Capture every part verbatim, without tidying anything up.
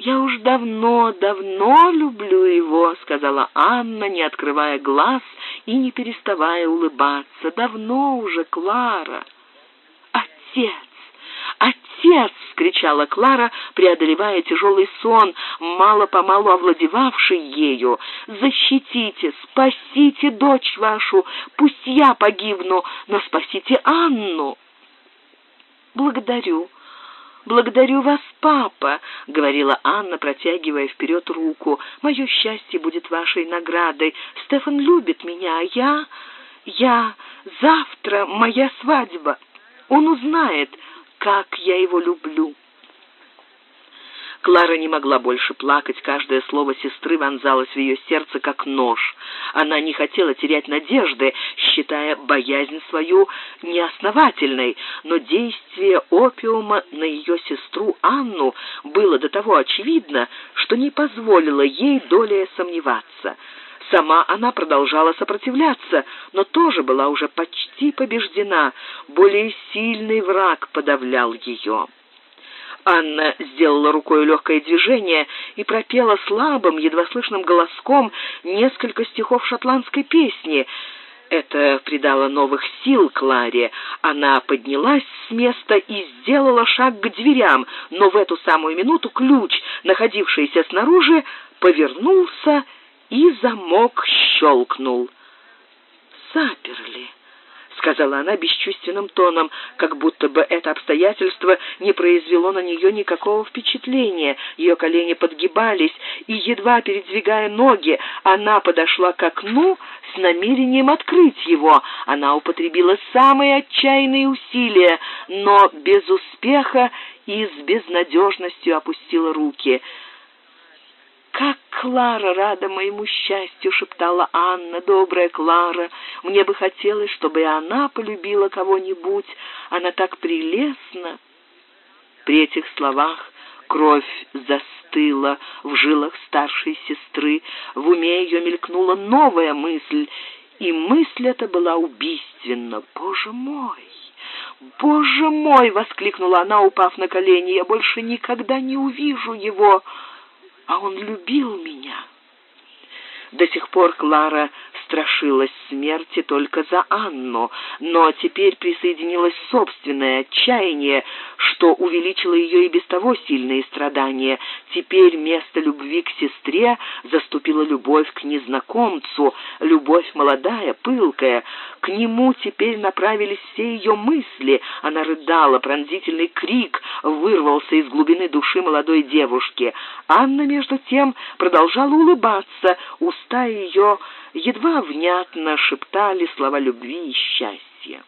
«Я уж давно, давно люблю его», — сказала Анна, не открывая глаз и не переставая улыбаться. «Давно уже, Клара». «Отец! Отец!» — вскричала Клара, преодолевая тяжелый сон, мало-помалу овладевавший ею. «Защитите, спасите дочь вашу! Пусть я погибну, но спасите Анну!» «Благодарю, благодарю вас, папа», — говорила Анна, протягивая вперед руку. «Мое счастье будет вашей наградой. Стефан любит меня, а я... я... завтра моя свадьба. Он узнает, как я его люблю». Клара не могла больше плакать, каждое слово сестры вонзалось в ее сердце, как нож. Она не хотела терять надежды, считая боязнь свою неосновательной, но действие опиума на ее сестру Анну было до того очевидно, что не позволило ей долее сомневаться. Сама она продолжала сопротивляться, но тоже была уже почти побеждена, более сильный враг подавлял ее. Анна сделала рукой легкое движение и пропела слабым, едва слышным голоском несколько стихов шотландской песни. Это придало новых сил Кларе. Она поднялась с места и сделала шаг к дверям, но в эту самую минуту ключ, находившийся снаружи, повернулся, и замок щелкнул. «Заперли», — сказала она бесчувственным тоном, как будто бы это обстоятельство не произвело на нее никакого впечатления. Ее колени подгибались, и, едва передвигая ноги, она подошла к окну с намерением открыть его. Она употребила самые отчаянные усилия, но без успеха и с безнадежностью опустила руки. «Как Клара рада моему счастью!» — шептала Анна. «Добрая Клара! Мне бы хотелось, чтобы и она полюбила кого-нибудь. Она так прелестна!» При этих словах кровь застыла в жилах старшей сестры. В уме ее мелькнула новая мысль, и мысль эта была убийственна. «Боже мой! Боже мой!» — воскликнула она, упав на колени. «Я больше никогда не увижу его!» А он любил меня. До сих пор Клара страшилась смерти только за Анну, но теперь присоединилось собственное отчаяние, что увеличило ее и без того сильные страдания. Теперь место любви к сестре заступила любовь к незнакомцу, любовь молодая, пылкая. К нему теперь направились все ее мысли. Она рыдала, пронзительный крик вырвался из глубины души молодой девушки. Анна, между тем, продолжала улыбаться, уста ее едва внятно шептали слова любви и счастья.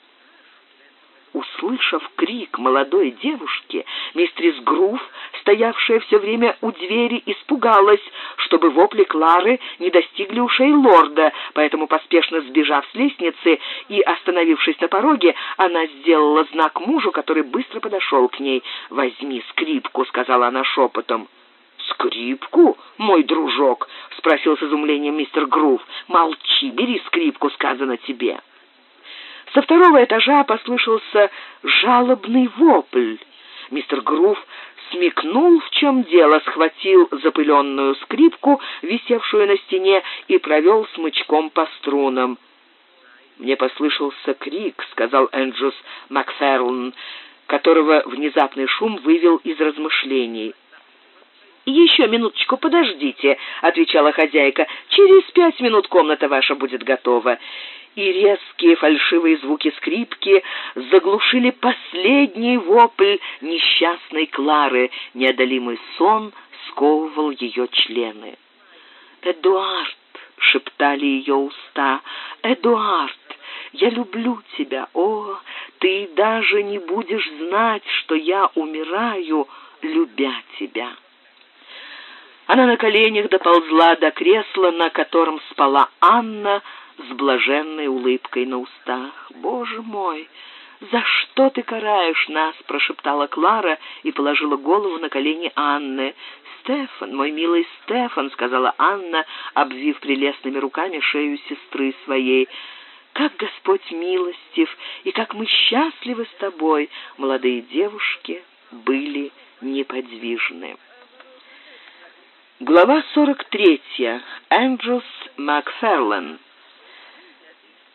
Услышав крик молодой девушки, мистерис Грув, стоявшая все время у двери, испугалась, чтобы вопли Клары не достигли ушей лорда, поэтому, поспешно сбежав с лестницы и остановившись на пороге, она сделала знак мужу, который быстро подошел к ней. «Возьми скрипку», — сказала она шепотом. «Скрипку, мой дружок?» — спросил с изумлением мистер Грув. «Молчи, бери скрипку, сказано тебе». Со второго этажа послышался жалобный вопль. Мистер Грув смекнул, в чем дело, схватил запыленную скрипку, висевшую на стене, и провел смычком по струнам. «Мне послышался крик», — сказал Эндрюс Макферлн, которого внезапный шум вывел из размышлений. «Еще минуточку подождите», — отвечала хозяйка. «Через пять минут комната ваша будет готова». И резкие фальшивые звуки скрипки заглушили последний вопль несчастной Клары. Неодолимый сон сковывал ее члены. «Эдуард», — шептали ее уста, — «Эдуард, я люблю тебя. О, ты даже не будешь знать, что я умираю, любя тебя». Она на коленях доползла до кресла, на котором спала Анна, с блаженной улыбкой на устах. «Боже мой, за что ты караешь нас?» — прошептала Клара и положила голову на колени Анны. «Стефан, мой милый Стефан», — сказала Анна, обвив прелестными руками шею сестры своей. «Как Господь милостив, и как мы счастливы с тобой!» Молодые девушки были неподвижны. Глава сорок третья. Эндрюс Макферлен.